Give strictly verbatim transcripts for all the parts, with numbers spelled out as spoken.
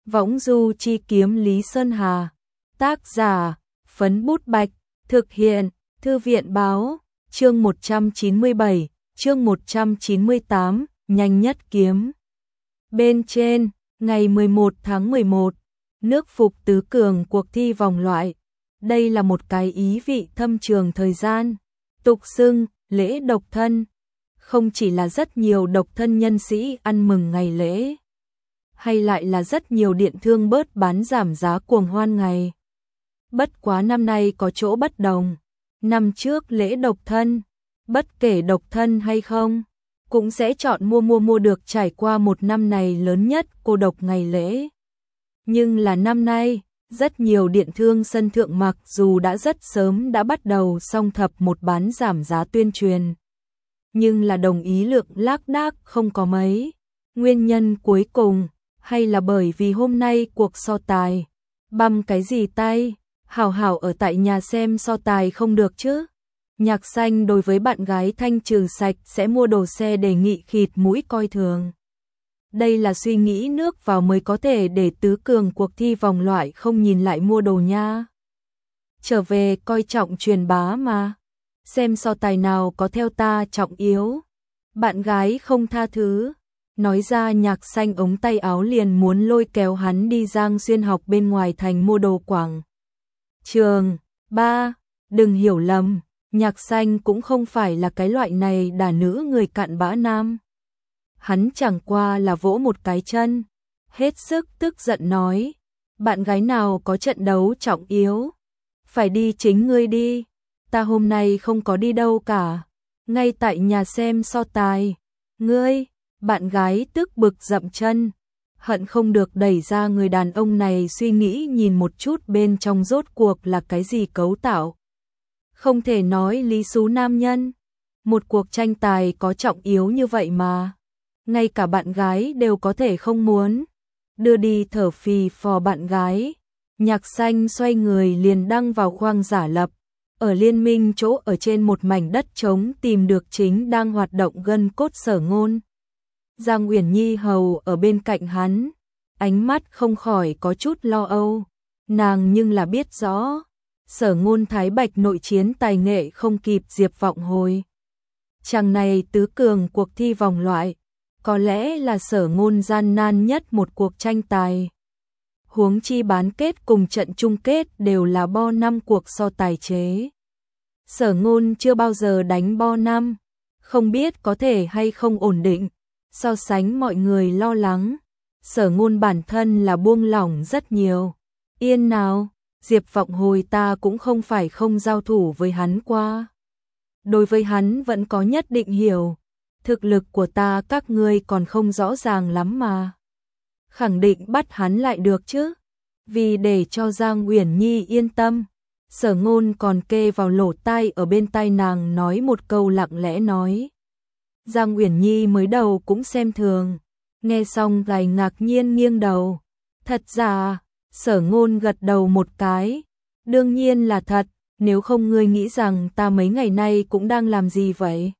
Võng du chi kiếm Lý Sơn Hà. Tác giả, Phấn Bút Bạch. Thực hiện, Thư viện Báo. Chương một trăm chín mươi bảy, chương một trăm chín mươi tám, nhanh nhất kiếm. Bên trên, ngày mười một tháng mười một, nước phục tứ cường cuộc thi vòng loại. Đây là một cái ý vị thâm trường thời gian, tục xưng lễ độc thân. Không chỉ là rất nhiều độc thân nhân sĩ ăn mừng ngày lễ, hay lại là rất nhiều điện thương bớt bán giảm giá cuồng hoan ngày. Bất quá năm nay có chỗ bất đồng. Năm trước lễ độc thân, bất kể độc thân hay không, cũng sẽ chọn mua mua mua được trải qua một năm này lớn nhất cô độc ngày lễ. Nhưng là năm nay, rất nhiều điện thương sân thượng mặc dù đã rất sớm đã bắt đầu song thập một bán giảm giá tuyên truyền, nhưng là đồng ý lượng lác đác không có mấy. Nguyên nhân cuối cùng, hay là bởi vì hôm nay cuộc so tài, băm cái gì tay, hảo hảo ở tại nhà xem so tài không được chứ. Nhạc Xanh đối với bạn gái thanh trừ sạch sẽ mua đồ xe đề nghị khịt mũi coi thường. Đây là suy nghĩ nước vào mới có thể để tứ cường cuộc thi vòng loại không nhìn lại mua đồ nha. Trở về coi trọng truyền bá mà. Xem so tài nào có theo ta trọng yếu. Bạn gái không tha thứ. Nói ra Nhạc Xanh ống tay áo liền muốn lôi kéo hắn đi Giang Xuyên học bên ngoài thành mua đồ quảng trường. Ba, đừng hiểu lầm, Nhạc Xanh cũng không phải là cái loại này đả nữ người cặn bã nam. Hắn chẳng qua là vỗ một cái chân, hết sức tức giận nói, bạn gái nào có trận đấu trọng yếu, phải đi chính ngươi đi, ta hôm nay không có đi đâu cả, ngay tại nhà xem so tài. Ngươi, bạn gái tức bực dậm chân, hận không được đẩy ra người đàn ông này suy nghĩ nhìn một chút bên trong rốt cuộc là cái gì cấu tạo. Không thể nói lý xú nam nhân, một cuộc tranh tài có trọng yếu như vậy mà, ngay cả bạn gái đều có thể không muốn, đưa đi thở phì phò bạn gái. Nhạc Xanh xoay người liền đăng vào khoang giả lập, ở liên minh chỗ ở trên một mảnh đất trống tìm được chính đang hoạt động gân cốt Sở Ngôn. Giang Uyển Nhi hầu ở bên cạnh hắn, ánh mắt không khỏi có chút lo âu, nàng nhưng là biết rõ, Sở Ngôn Thái Bạch nội chiến tài nghệ không kịp Diệp Vọng Hồi. Chàng này tứ cường cuộc thi vòng loại, có lẽ là Sở Ngôn gian nan nhất một cuộc tranh tài. Huống chi bán kết cùng trận chung kết đều là bo năm cuộc so tài chế. Sở Ngôn chưa bao giờ đánh bo năm, không biết có thể hay không ổn định. So sánh mọi người lo lắng, Sở Ngôn bản thân là buông lỏng rất nhiều. Yên nào, Diệp Vọng Hồi ta cũng không phải không giao thủ với hắn qua. Đối với hắn vẫn có nhất định hiểu, thực lực của ta các ngươi còn không rõ ràng lắm mà. Khẳng định bắt hắn lại được chứ. Vì để cho Giang Uyển Nhi yên tâm, Sở Ngôn còn kê vào lỗ tai ở bên tai nàng nói một câu lặng lẽ nói. Giang Uyển Nhi mới đầu cũng xem thường, nghe xong lại ngạc nhiên nghiêng đầu. Thật giả? Sở Ngôn gật đầu một cái. Đương nhiên là thật, nếu không ngươi nghĩ rằng ta mấy ngày nay cũng đang làm gì vậy?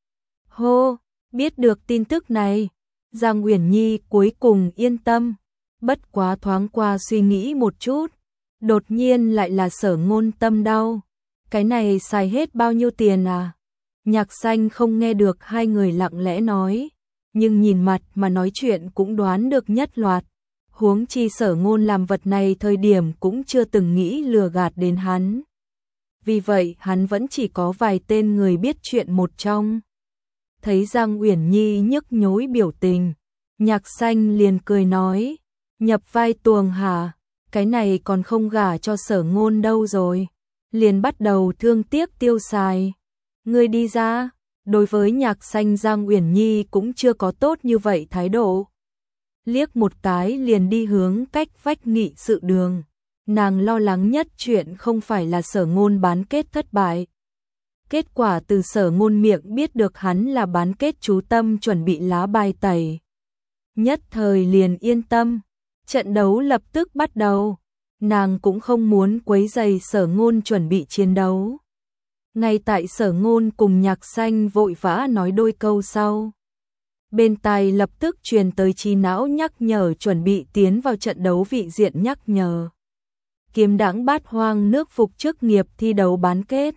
Hô, biết được tin tức này, Giang Uyển Nhi cuối cùng yên tâm, bất quá thoáng qua suy nghĩ một chút, đột nhiên lại là Sở Ngôn tâm đau. Cái này xài hết bao nhiêu tiền à? Nhạc Xanh không nghe được hai người lặng lẽ nói, nhưng nhìn mặt mà nói chuyện cũng đoán được nhất loạt. Huống chi Sở Ngôn làm vật này thời điểm cũng chưa từng nghĩ lừa gạt đến hắn. Vì vậy hắn vẫn chỉ có vài tên người biết chuyện một trong. Thấy Giang Uyển Nhi nhức nhối biểu tình, Nhạc Xanh liền cười nói, nhập vai tuồng hả? Cái này còn không gả cho Sở Ngôn đâu rồi. Liền bắt đầu thương tiếc tiêu xài. Ngươi đi ra. Đối với Nhạc Xanh Giang Uyển Nhi cũng chưa có tốt như vậy thái độ. Liếc một cái liền đi hướng cách vách nghị sự đường. Nàng lo lắng nhất chuyện không phải là Sở Ngôn bán kết thất bại. Kết quả từ Sở Ngôn miệng biết được hắn là bán kết chú tâm chuẩn bị lá bài tẩy. Nhất thời liền yên tâm. Trận đấu lập tức bắt đầu. Nàng cũng không muốn quấy rầy Sở Ngôn chuẩn bị chiến đấu. Ngay tại Sở Ngôn cùng Nhạc Xanh vội vã nói đôi câu sau, Bên tai lập tức truyền tới trí não nhắc nhở chuẩn bị tiến vào trận đấu vị diện nhắc nhở. Kiếm đãng bát hoang nước phục chức nghiệp thi đấu bán kết.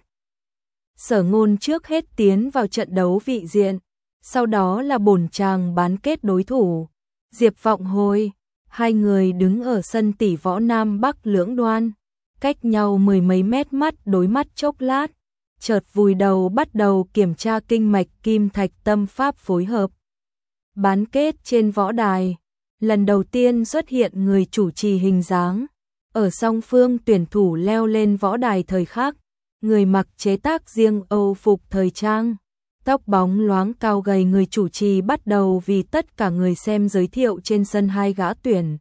Sở Ngôn trước hết tiến vào trận đấu vị diện, sau đó là bổn chàng bán kết đối thủ. Diệp Vọng Hồi, hai người đứng ở sân tỷ võ Nam Bắc lưỡng đoan, cách nhau mười mấy mét mắt đối mắt chốc lát, chợt vùi đầu bắt đầu kiểm tra kinh mạch kim thạch tâm pháp phối hợp. Bán kết trên võ đài, lần đầu tiên xuất hiện người chủ trì hình dáng. Ở song phương tuyển thủ leo lên võ đài thời khắc, người mặc chế tác riêng Âu phục thời trang, tóc bóng loáng cao gầy người chủ trì bắt đầu vì tất cả người xem giới thiệu trên sân hai gã tuyển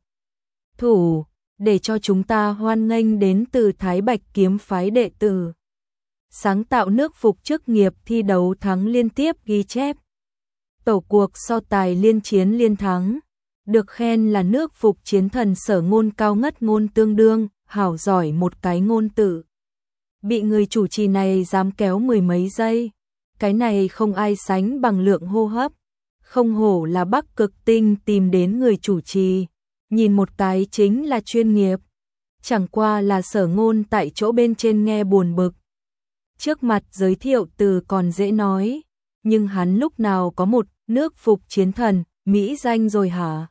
thủ, để cho chúng ta hoan nghênh đến từ Thái Bạch kiếm phái đệ tử. Sáng tạo nước phục chức nghiệp thi đấu thắng liên tiếp ghi chép. Tổ cuộc so tài liên chiến liên thắng, được khen là nước phục chiến thần Sở Ngôn cao ngất ngôn tương đương, hảo giỏi một cái ngôn tử. Bị người chủ trì này dám kéo mười mấy giây, cái này không ai sánh bằng lượng hô hấp. Không hổ là Bắc Cực Tinh tìm đến người chủ trì, nhìn một cái chính là chuyên nghiệp. Chẳng qua là Sở Ngôn tại chỗ bên trên nghe buồn bực. Trước mặt giới thiệu từ còn dễ nói, nhưng hắn lúc nào có một nước phục chiến thần, mỹ danh rồi hả?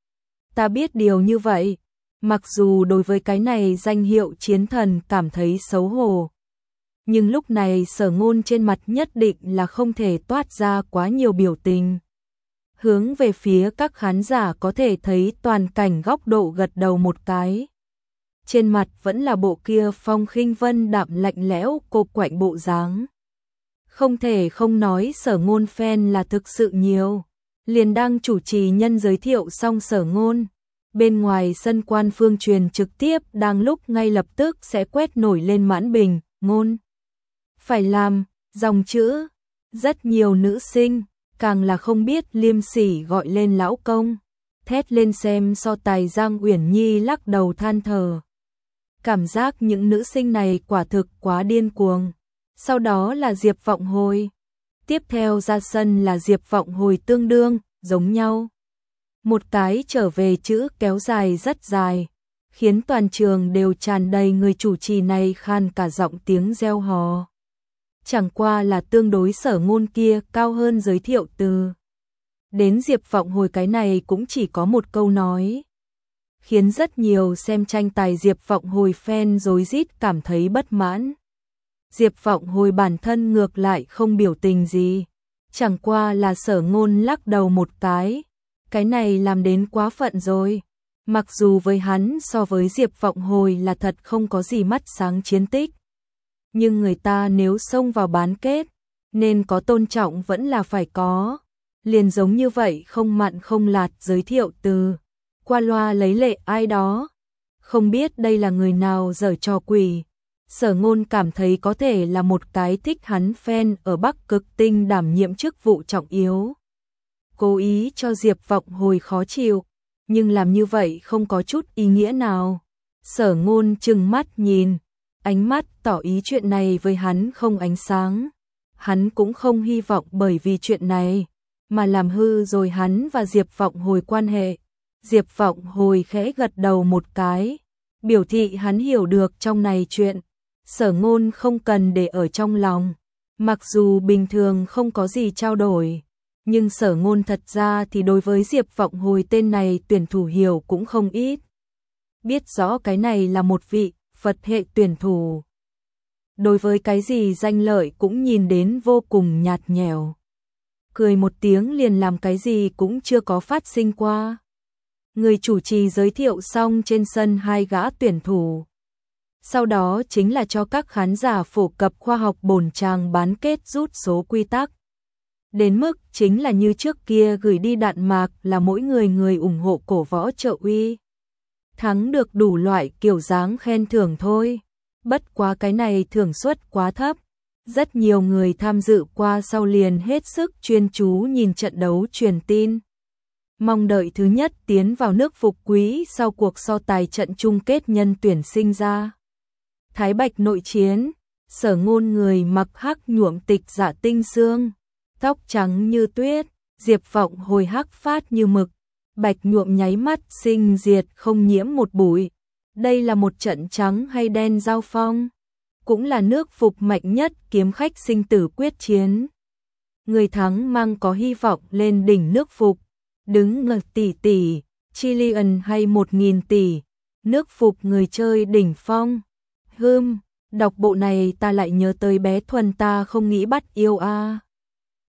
Ta biết điều như vậy, mặc dù đối với cái này danh hiệu chiến thần cảm thấy xấu hổ. Nhưng lúc này Sở Ngôn trên mặt nhất định là không thể toát ra quá nhiều biểu tình. Hướng về phía các khán giả có thể thấy toàn cảnh góc độ gật đầu một cái. Trên mặt vẫn là bộ kia phong khinh vân đạm lạnh lẽo cô quạnh bộ dáng. Không thể không nói Sở Ngôn fan là thực sự nhiều. Liền đang chủ trì nhân giới thiệu xong Sở Ngôn. Bên ngoài sân quan phương truyền trực tiếp đang lúc ngay lập tức sẽ quét nổi lên mãn bình, ngôn. Phải làm, dòng chữ. Rất nhiều nữ sinh, càng là không biết liêm sỉ gọi lên lão công. Thét lên xem so tài Giang Uyển Nhi lắc đầu than thở. Cảm giác những nữ sinh này quả thực quá điên cuồng. Sau đó là Diệp Vọng Hồi. Tiếp theo ra sân là Diệp Vọng Hồi tương đương, giống nhau. Một cái trở về chữ kéo dài rất dài, khiến toàn trường đều tràn đầy người chủ trì này khan cả giọng tiếng reo hò. Chẳng qua là tương đối Sở Ngôn kia cao hơn giới thiệu từ. Đến Diệp Vọng Hồi cái này cũng chỉ có một câu nói. Khiến rất nhiều xem tranh tài Diệp Vọng Hồi fan rối rít cảm thấy bất mãn. Diệp Vọng Hồi bản thân ngược lại không biểu tình gì. Chẳng qua là Sở Ngôn lắc đầu một cái. Cái này làm đến quá phận rồi. Mặc dù với hắn so với Diệp Vọng Hồi là thật không có gì mắt sáng chiến tích. Nhưng người ta nếu xông vào bán kết, nên có tôn trọng vẫn là phải có. Liền giống như vậy không mặn không lạt giới thiệu từ. Qua loa lấy lệ ai đó. Không biết đây là người nào giở trò quỷ. Sở Ngôn cảm thấy có thể là một cái thích hắn fan ở Bắc Cực Tinh đảm nhiệm chức vụ trọng yếu. Cố ý cho Diệp Vọng Hồi khó chịu, nhưng làm như vậy không có chút ý nghĩa nào. Sở Ngôn trừng mắt nhìn, ánh mắt tỏ ý chuyện này với hắn không ánh sáng. Hắn cũng không hy vọng bởi vì chuyện này mà làm hư rồi hắn và Diệp Vọng Hồi quan hệ. Diệp Vọng Hồi khẽ gật đầu một cái, biểu thị hắn hiểu được trong này chuyện. Sở Ngôn không cần để ở trong lòng. Mặc dù bình thường không có gì trao đổi, nhưng Sở Ngôn thật ra thì đối với Diệp Vọng Hồi tên này tuyển thủ hiểu cũng không ít. Biết rõ cái này là một vị Phật hệ tuyển thủ. Đối với cái gì danh lợi cũng nhìn đến vô cùng nhạt nhẽo. Cười một tiếng liền làm cái gì cũng chưa có phát sinh qua. Người chủ trì giới thiệu xong trên sân hai gã tuyển thủ. Sau đó chính là cho các khán giả phổ cập khoa học bổn chàng bán kết rút số quy tắc. Đến mức chính là như trước kia gửi đi đạn mạc là mỗi người người ủng hộ cổ võ trợ uy. Thắng được đủ loại kiểu dáng khen thưởng thôi. Bất quá cái này thưởng suất quá thấp. Rất nhiều người tham dự qua sau liền hết sức chuyên chú nhìn trận đấu truyền tin. Mong đợi thứ nhất tiến vào nước phục quý sau cuộc so tài trận chung kết nhân tuyển sinh ra. Thái Bạch nội chiến, Sở Ngôn người mặc hắc nhuộm tịch dạ tinh xương, tóc trắng như tuyết, Diệp Vọng hồi hắc phát như mực, bạch nhuộm nháy mắt sinh diệt không nhiễm một bụi. Đây là một trận trắng hay đen giao phong, cũng là nước phục mạnh nhất kiếm khách sinh tử quyết chiến. Người thắng mang có hy vọng lên đỉnh nước phục, đứng ngược tỷ tỷ, Chilean hay một nghìn tỷ, nước phục người chơi đỉnh phong. Hưm, đọc bộ này ta lại nhớ tới bé Thuần ta không nghĩ bắt yêu a. À.